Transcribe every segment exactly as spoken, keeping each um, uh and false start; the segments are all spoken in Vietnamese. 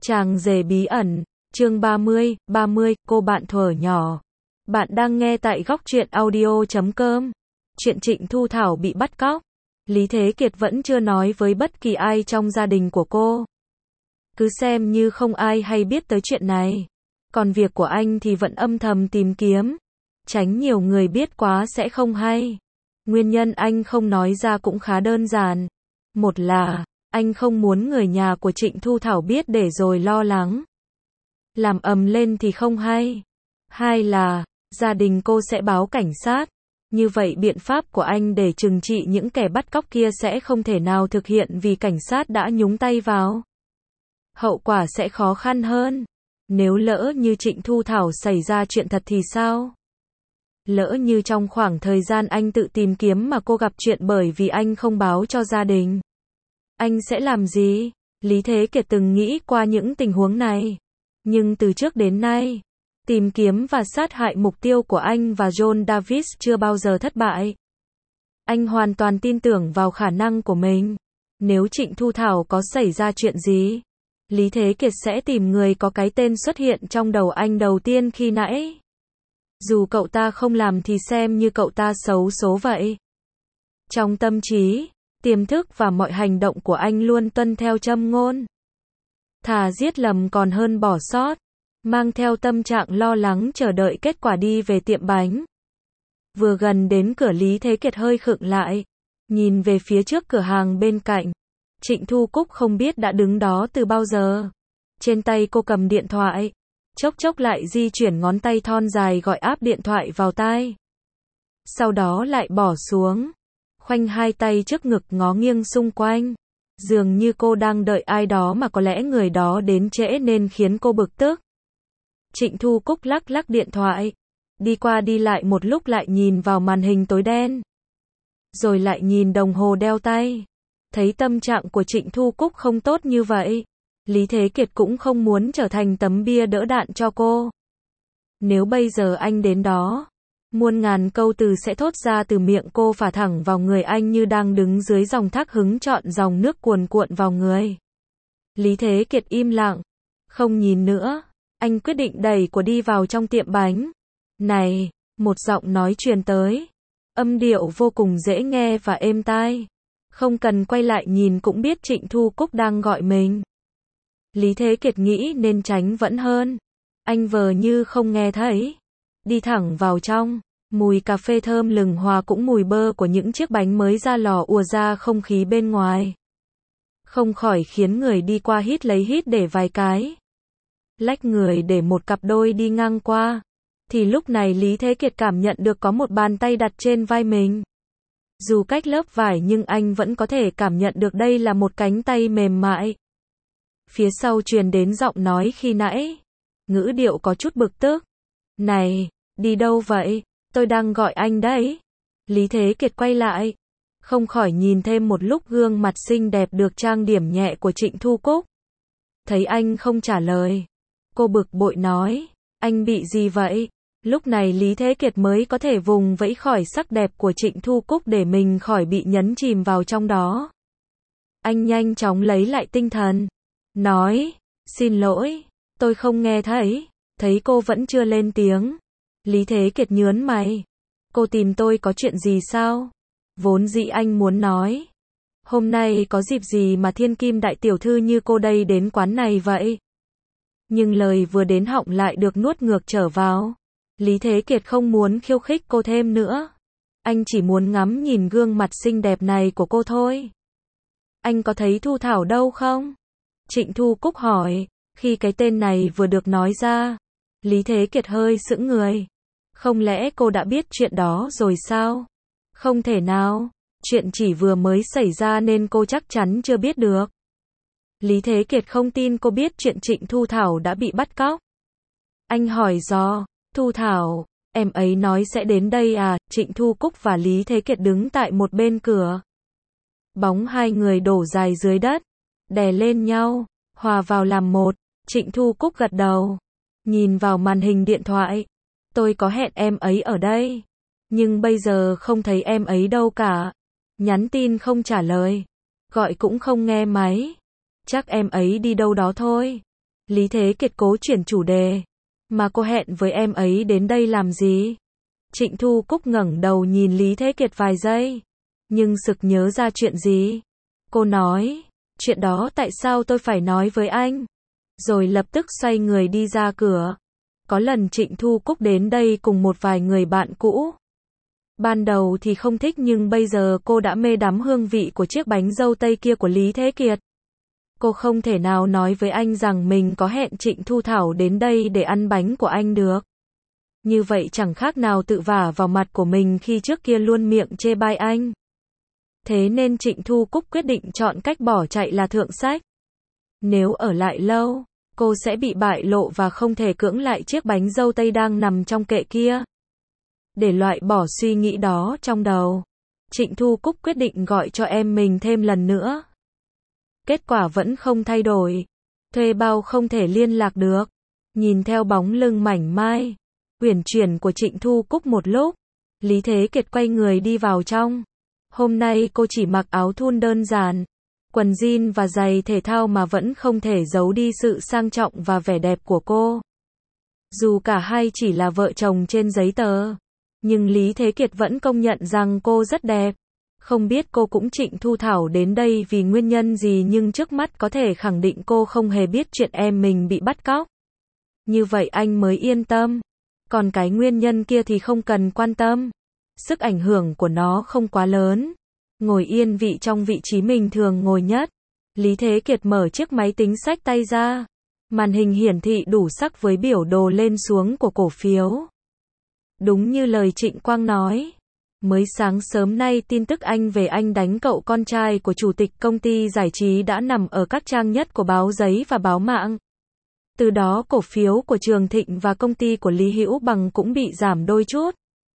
Chàng rể bí ẩn, chương ba mươi, ba mươi, cô bạn thuở nhỏ. Bạn đang nghe tại góc truyện audio chấm com. Chuyện Trịnh Thu Thảo bị bắt cóc. Lý Thế Kiệt vẫn chưa nói với bất kỳ ai trong gia đình của cô. Cứ xem như không ai hay biết tới chuyện này. Còn việc của anh thì vẫn âm thầm tìm kiếm. Tránh nhiều người biết quá sẽ không hay. Nguyên nhân anh không nói ra cũng khá đơn giản. Một là, anh không muốn người nhà của Trịnh Thu Thảo biết để rồi lo lắng. Làm ầm lên thì không hay. Hai là, gia đình cô sẽ báo cảnh sát. Như vậy biện pháp của anh để trừng trị những kẻ bắt cóc kia sẽ không thể nào thực hiện vì cảnh sát đã nhúng tay vào. Hậu quả sẽ khó khăn hơn. Nếu lỡ như Trịnh Thu Thảo xảy ra chuyện thật thì sao? Lỡ như trong khoảng thời gian anh tự tìm kiếm mà cô gặp chuyện bởi vì anh không báo cho gia đình. Anh sẽ làm gì? Lý Thế Kiệt từng nghĩ qua những tình huống này. Nhưng từ trước đến nay, tìm kiếm và sát hại mục tiêu của anh và John Davis chưa bao giờ thất bại. Anh hoàn toàn tin tưởng vào khả năng của mình. Nếu Trịnh Thu Thảo có xảy ra chuyện gì, Lý Thế Kiệt sẽ tìm người có cái tên xuất hiện trong đầu anh đầu tiên khi nãy. Dù cậu ta không làm thì xem như cậu ta xấu số vậy. Trong tâm trí, tiềm thức và mọi hành động của anh luôn tuân theo châm ngôn. Thà giết lầm còn hơn bỏ sót. Mang theo tâm trạng lo lắng chờ đợi kết quả đi về tiệm bánh. Vừa gần đến cửa Lý Thế Kiệt hơi khựng lại. Nhìn về phía trước cửa hàng bên cạnh. Trịnh Thu Cúc không biết đã đứng đó từ bao giờ. Trên tay cô cầm điện thoại. Chốc chốc lại di chuyển ngón tay thon dài gọi áp điện thoại vào tai. Sau đó lại bỏ xuống. Khoanh hai tay trước ngực ngó nghiêng xung quanh. Dường như cô đang đợi ai đó mà có lẽ người đó đến trễ nên khiến cô bực tức. Trịnh Thu Cúc lắc lắc điện thoại. Đi qua đi lại một lúc lại nhìn vào màn hình tối đen. Rồi lại nhìn đồng hồ đeo tay. Thấy tâm trạng của Trịnh Thu Cúc không tốt như vậy. Lý Thế Kiệt cũng không muốn trở thành tấm bia đỡ đạn cho cô. Nếu bây giờ anh đến đó, muôn ngàn câu từ sẽ thốt ra từ miệng cô phả thẳng vào người anh như đang đứng dưới dòng thác hứng trọn dòng nước cuồn cuộn vào người. Lý Thế Kiệt im lặng, không nhìn nữa. Anh quyết định đẩy cô đi vào trong tiệm bánh. Này, một giọng nói truyền tới. Âm điệu vô cùng dễ nghe và êm tai. Không cần quay lại nhìn cũng biết Trịnh Thu Cúc đang gọi mình. Lý Thế Kiệt nghĩ nên tránh vẫn hơn. Anh vờ như không nghe thấy. Đi thẳng vào trong. Mùi cà phê thơm lừng hòa cũng mùi bơ của những chiếc bánh mới ra lò ùa ra không khí bên ngoài. Không khỏi khiến người đi qua hít lấy hít để vài cái. Lách người để một cặp đôi đi ngang qua. Thì lúc này Lý Thế Kiệt cảm nhận được có một bàn tay đặt trên vai mình. Dù cách lớp vải nhưng anh vẫn có thể cảm nhận được đây là một cánh tay mềm mại. Phía sau truyền đến giọng nói khi nãy. Ngữ điệu có chút bực tức. Này, đi đâu vậy? Tôi đang gọi anh đấy. Lý Thế Kiệt quay lại. Không khỏi nhìn thêm một lúc gương mặt xinh đẹp được trang điểm nhẹ của Trịnh Thu Cúc. Thấy anh không trả lời. Cô bực bội nói. Anh bị gì vậy? Lúc này Lý Thế Kiệt mới có thể vùng vẫy khỏi sắc đẹp của Trịnh Thu Cúc để mình khỏi bị nhấn chìm vào trong đó. Anh nhanh chóng lấy lại tinh thần. Nói, xin lỗi, tôi không nghe thấy. Thấy cô vẫn chưa lên tiếng. Lý Thế Kiệt nhớn mày. Cô tìm tôi có chuyện gì sao? Vốn dĩ anh muốn nói. Hôm nay có dịp gì mà thiên kim đại tiểu thư như cô đây đến quán này vậy? Nhưng lời vừa đến họng lại được nuốt ngược trở vào. Lý Thế Kiệt không muốn khiêu khích cô thêm nữa. Anh chỉ muốn ngắm nhìn gương mặt xinh đẹp này của cô thôi. Anh có thấy Thu Thảo đâu không? Trịnh Thu Cúc hỏi. Khi cái tên này vừa được nói ra, Lý Thế Kiệt hơi sững người. Không lẽ cô đã biết chuyện đó rồi sao? Không thể nào. Chuyện chỉ vừa mới xảy ra nên cô chắc chắn chưa biết được. Lý Thế Kiệt không tin cô biết chuyện Trịnh Thu Thảo đã bị bắt cóc. Anh hỏi dò. Thu Thảo, em ấy nói sẽ đến đây à? Trịnh Thu Cúc và Lý Thế Kiệt đứng tại một bên cửa. Bóng hai người đổ dài dưới đất, đè lên nhau, hòa vào làm một. Trịnh Thu Cúc gật đầu, nhìn vào màn hình điện thoại. Tôi có hẹn em ấy ở đây, nhưng bây giờ không thấy em ấy đâu cả. Nhắn tin không trả lời, gọi cũng không nghe máy. Chắc em ấy đi đâu đó thôi. Lý Thế Kiệt cố chuyển chủ đề. Mà cô hẹn với em ấy đến đây làm gì? Trịnh Thu Cúc ngẩng đầu nhìn Lý Thế Kiệt vài giây. Nhưng sực nhớ ra chuyện gì? Cô nói, chuyện đó tại sao tôi phải nói với anh? Rồi lập tức xoay người đi ra cửa. Có lần Trịnh Thu Cúc đến đây cùng một vài người bạn cũ. Ban đầu thì không thích nhưng bây giờ cô đã mê đắm hương vị của chiếc bánh dâu tây kia của Lý Thế Kiệt. Cô không thể nào nói với anh rằng mình có hẹn Trịnh Thu Thảo đến đây để ăn bánh của anh được. Như vậy chẳng khác nào tự vả vào mặt của mình khi trước kia luôn miệng chê bai anh. Thế nên Trịnh Thu Cúc quyết định chọn cách bỏ chạy là thượng sách. Nếu ở lại lâu, cô sẽ bị bại lộ và không thể cưỡng lại chiếc bánh dâu tây đang nằm trong kệ kia. Để loại bỏ suy nghĩ đó trong đầu, Trịnh Thu Cúc quyết định gọi cho em mình thêm lần nữa. Kết quả vẫn không thay đổi. Thuê bao không thể liên lạc được. Nhìn theo bóng lưng mảnh mai, uyển chuyển của Trịnh Thu Cúc một lúc, Lý Thế Kiệt quay người đi vào trong. Hôm nay cô chỉ mặc áo thun đơn giản, quần jean và giày thể thao mà vẫn không thể giấu đi sự sang trọng và vẻ đẹp của cô. Dù cả hai chỉ là vợ chồng trên giấy tờ, nhưng Lý Thế Kiệt vẫn công nhận rằng cô rất đẹp. Không biết cô cũng Trịnh Thu Thảo đến đây vì nguyên nhân gì nhưng trước mắt có thể khẳng định cô không hề biết chuyện em mình bị bắt cóc. Như vậy anh mới yên tâm. Còn cái nguyên nhân kia thì không cần quan tâm. Sức ảnh hưởng của nó không quá lớn. Ngồi yên vị trong vị trí mình thường ngồi nhất. Lý Thế Kiệt mở chiếc máy tính xách tay ra. Màn hình hiển thị đủ sắc với biểu đồ lên xuống của cổ phiếu. Đúng như lời Trịnh Quang nói. Mới sáng sớm nay tin tức anh về anh đánh cậu con trai của chủ tịch công ty giải trí đã nằm ở các trang nhất của báo giấy và báo mạng. Từ đó cổ phiếu của Trường Thịnh và công ty của Lý Hữu Bằng cũng bị giảm đôi chút.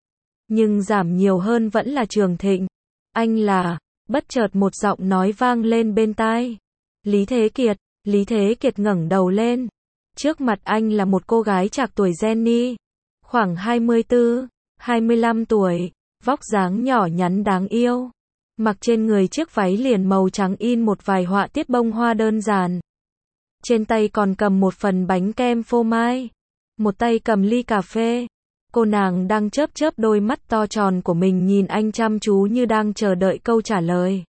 Nhưng giảm nhiều hơn vẫn là Trường Thịnh. Anh là, bất chợt một giọng nói vang lên bên tai. Lý Thế Kiệt, Lý Thế Kiệt ngẩng đầu lên. Trước mặt anh là một cô gái trạc tuổi Jenny. Khoảng hai mươi tư, hai mươi lăm tuổi. Vóc dáng nhỏ nhắn đáng yêu. Mặc trên người chiếc váy liền màu trắng in một vài họa tiết bông hoa đơn giản. Trên tay còn cầm một phần bánh kem phô mai. Một tay cầm ly cà phê. Cô nàng đang chớp chớp đôi mắt to tròn của mình nhìn anh chăm chú như đang chờ đợi câu trả lời.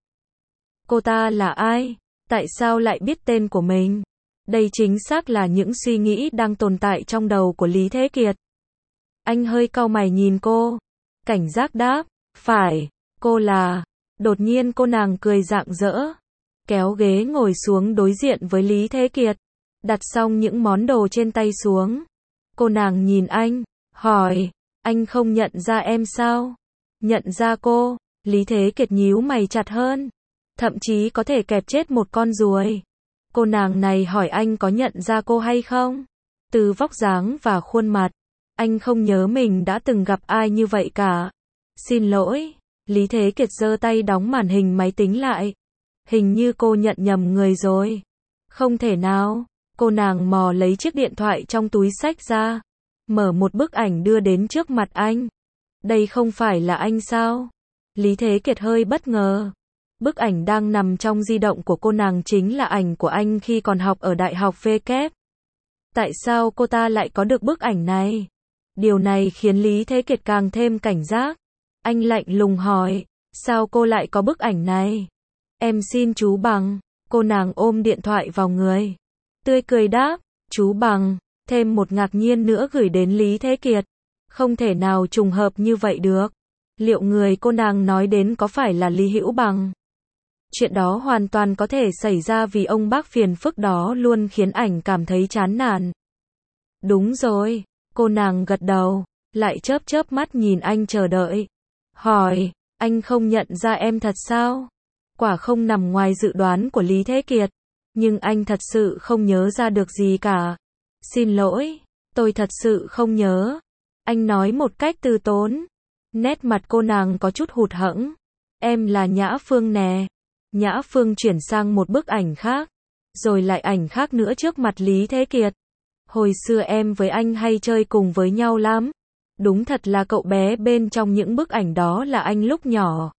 Cô ta là ai? Tại sao lại biết tên của mình? Đây chính xác là những suy nghĩ đang tồn tại trong đầu của Lý Thế Kiệt. Anh hơi cau mày nhìn cô. Cảnh giác đáp, phải, cô là. Đột nhiên cô nàng cười rạng rỡ. Kéo ghế ngồi xuống đối diện với Lý Thế Kiệt. Đặt xong những món đồ trên tay xuống. Cô nàng nhìn anh, hỏi, anh không nhận ra em sao? Nhận ra cô, Lý Thế Kiệt nhíu mày chặt hơn. Thậm chí có thể kẹp chết một con ruồi. Cô nàng này hỏi anh có nhận ra cô hay không? Từ vóc dáng và khuôn mặt, anh không nhớ mình đã từng gặp ai như vậy cả. Xin lỗi, Lý Thế Kiệt giơ tay đóng màn hình máy tính lại. Hình như cô nhận nhầm người rồi. Không thể nào, cô nàng mò lấy chiếc điện thoại trong túi xách ra. Mở một bức ảnh đưa đến trước mặt anh. Đây không phải là anh sao? Lý Thế Kiệt hơi bất ngờ. Bức ảnh đang nằm trong di động của cô nàng chính là ảnh của anh khi còn học ở Đại học V K. Tại sao cô ta lại có được bức ảnh này? Điều này khiến Lý Thế Kiệt càng thêm cảnh giác. Anh lạnh lùng hỏi, sao cô lại có bức ảnh này? Em xin chú Bằng. Cô nàng ôm điện thoại vào người. Tươi cười đáp, chú Bằng. Thêm một ngạc nhiên nữa gửi đến Lý Thế Kiệt. Không thể nào trùng hợp như vậy được. Liệu người cô nàng nói đến có phải là Lý Hữu Bằng? Chuyện đó hoàn toàn có thể xảy ra vì ông bác phiền phức đó luôn khiến ảnh cảm thấy chán nản. Đúng rồi, cô nàng gật đầu, lại chớp chớp mắt nhìn anh chờ đợi. Hỏi, anh không nhận ra em thật sao? Quả không nằm ngoài dự đoán của Lý Thế Kiệt. Nhưng anh thật sự không nhớ ra được gì cả. Xin lỗi, tôi thật sự không nhớ. Anh nói một cách từ tốn. Nét mặt cô nàng có chút hụt hẫng. Em là Nhã Phương nè. Nhã Phương chuyển sang một bức ảnh khác. Rồi lại ảnh khác nữa trước mặt Lý Thế Kiệt. Hồi xưa em với anh hay chơi cùng với nhau lắm. Đúng thật là cậu bé bên trong những bức ảnh đó là anh lúc nhỏ.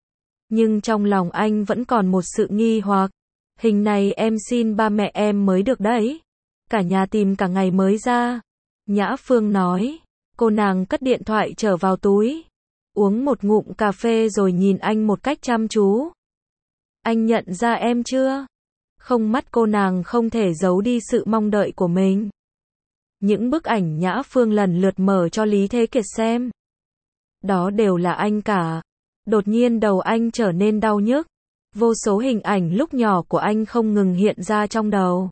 Nhưng trong lòng anh vẫn còn một sự nghi hoặc. Hình này em xin ba mẹ em mới được đấy. cả nhà tìm cả ngày mới ra. Nhã Phương nói. Cô nàng cất điện thoại trở vào túi. Uống một ngụm cà phê rồi nhìn anh một cách chăm chú. Anh nhận ra em chưa? Không, mắt cô nàng không thể giấu đi sự mong đợi của mình. Những bức ảnh Nhã Phương lần lượt mở cho Lý Thế Kiệt xem. Đó đều là anh cả. Đột nhiên đầu anh trở nên đau nhức. Vô số hình ảnh lúc nhỏ của anh không ngừng hiện ra trong đầu.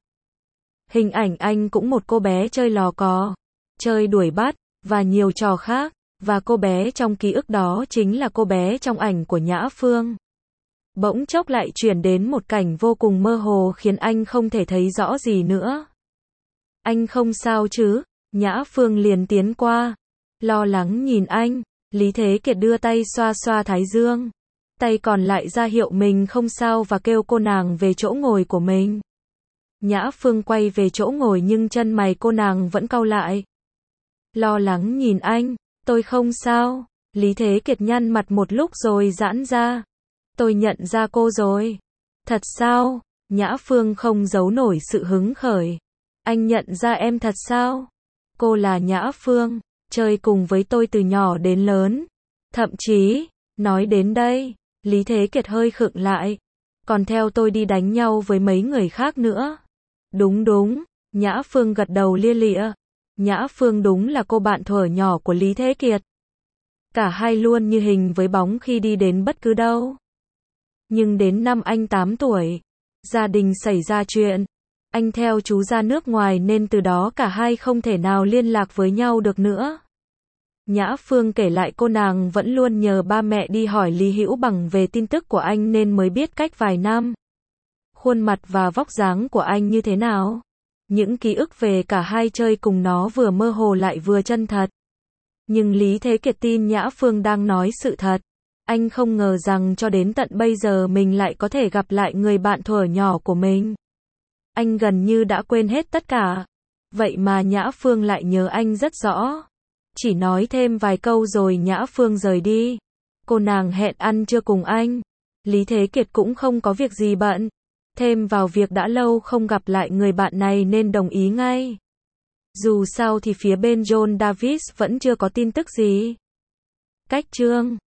Hình ảnh anh cũng một cô bé chơi lò cò, chơi đuổi bắt, và nhiều trò khác. Và cô bé trong ký ức đó chính là cô bé trong ảnh của Nhã Phương. Bỗng chốc lại chuyển đến một cảnh vô cùng mơ hồ khiến anh không thể thấy rõ gì nữa. Anh không sao chứ? Nhã Phương liền tiến qua, lo lắng nhìn anh. Lý Thế Kiệt đưa tay xoa xoa thái dương, tay còn lại ra hiệu mình không sao và kêu cô nàng về chỗ ngồi của mình. Nhã Phương quay về chỗ ngồi nhưng chân mày cô nàng vẫn cau lại. Lo lắng nhìn anh, tôi không sao. Lý Thế Kiệt nhăn mặt một lúc rồi giãn ra. Tôi nhận ra cô rồi. Thật sao? Nhã Phương không giấu nổi sự hứng khởi. Anh nhận ra em thật sao? Cô là Nhã Phương, chơi cùng với tôi từ nhỏ đến lớn. Thậm chí, nói đến đây, Lý Thế Kiệt hơi khựng lại. Còn theo tôi đi đánh nhau với mấy người khác nữa. Đúng đúng, Nhã Phương gật đầu lia lịa. Nhã Phương đúng là cô bạn thuở nhỏ của Lý Thế Kiệt. Cả hai luôn như hình với bóng khi đi đến bất cứ đâu. Nhưng đến năm anh tám tuổi, gia đình xảy ra chuyện. Anh theo chú ra nước ngoài nên từ đó cả hai không thể nào liên lạc với nhau được nữa. Nhã Phương kể lại cô nàng vẫn luôn nhờ ba mẹ đi hỏi Lý Hữu Bằng về tin tức của anh nên mới biết cách vài năm. Khuôn mặt và vóc dáng của anh như thế nào. Những ký ức về cả hai chơi cùng nó vừa mơ hồ lại vừa chân thật. Nhưng Lý Thế Kiệt tin Nhã Phương đang nói sự thật. Anh không ngờ rằng cho đến tận bây giờ mình lại có thể gặp lại người bạn thuở nhỏ của mình. Anh gần như đã quên hết tất cả. Vậy mà Nhã Phương lại nhớ anh rất rõ. Chỉ nói thêm vài câu rồi Nhã Phương rời đi. Cô nàng hẹn ăn trưa cùng anh. Lý Thế Kiệt cũng không có việc gì bận. Thêm vào việc đã lâu không gặp lại người bạn này nên đồng ý ngay. Dù sao thì phía bên John Davis vẫn chưa có tin tức gì. Cách chương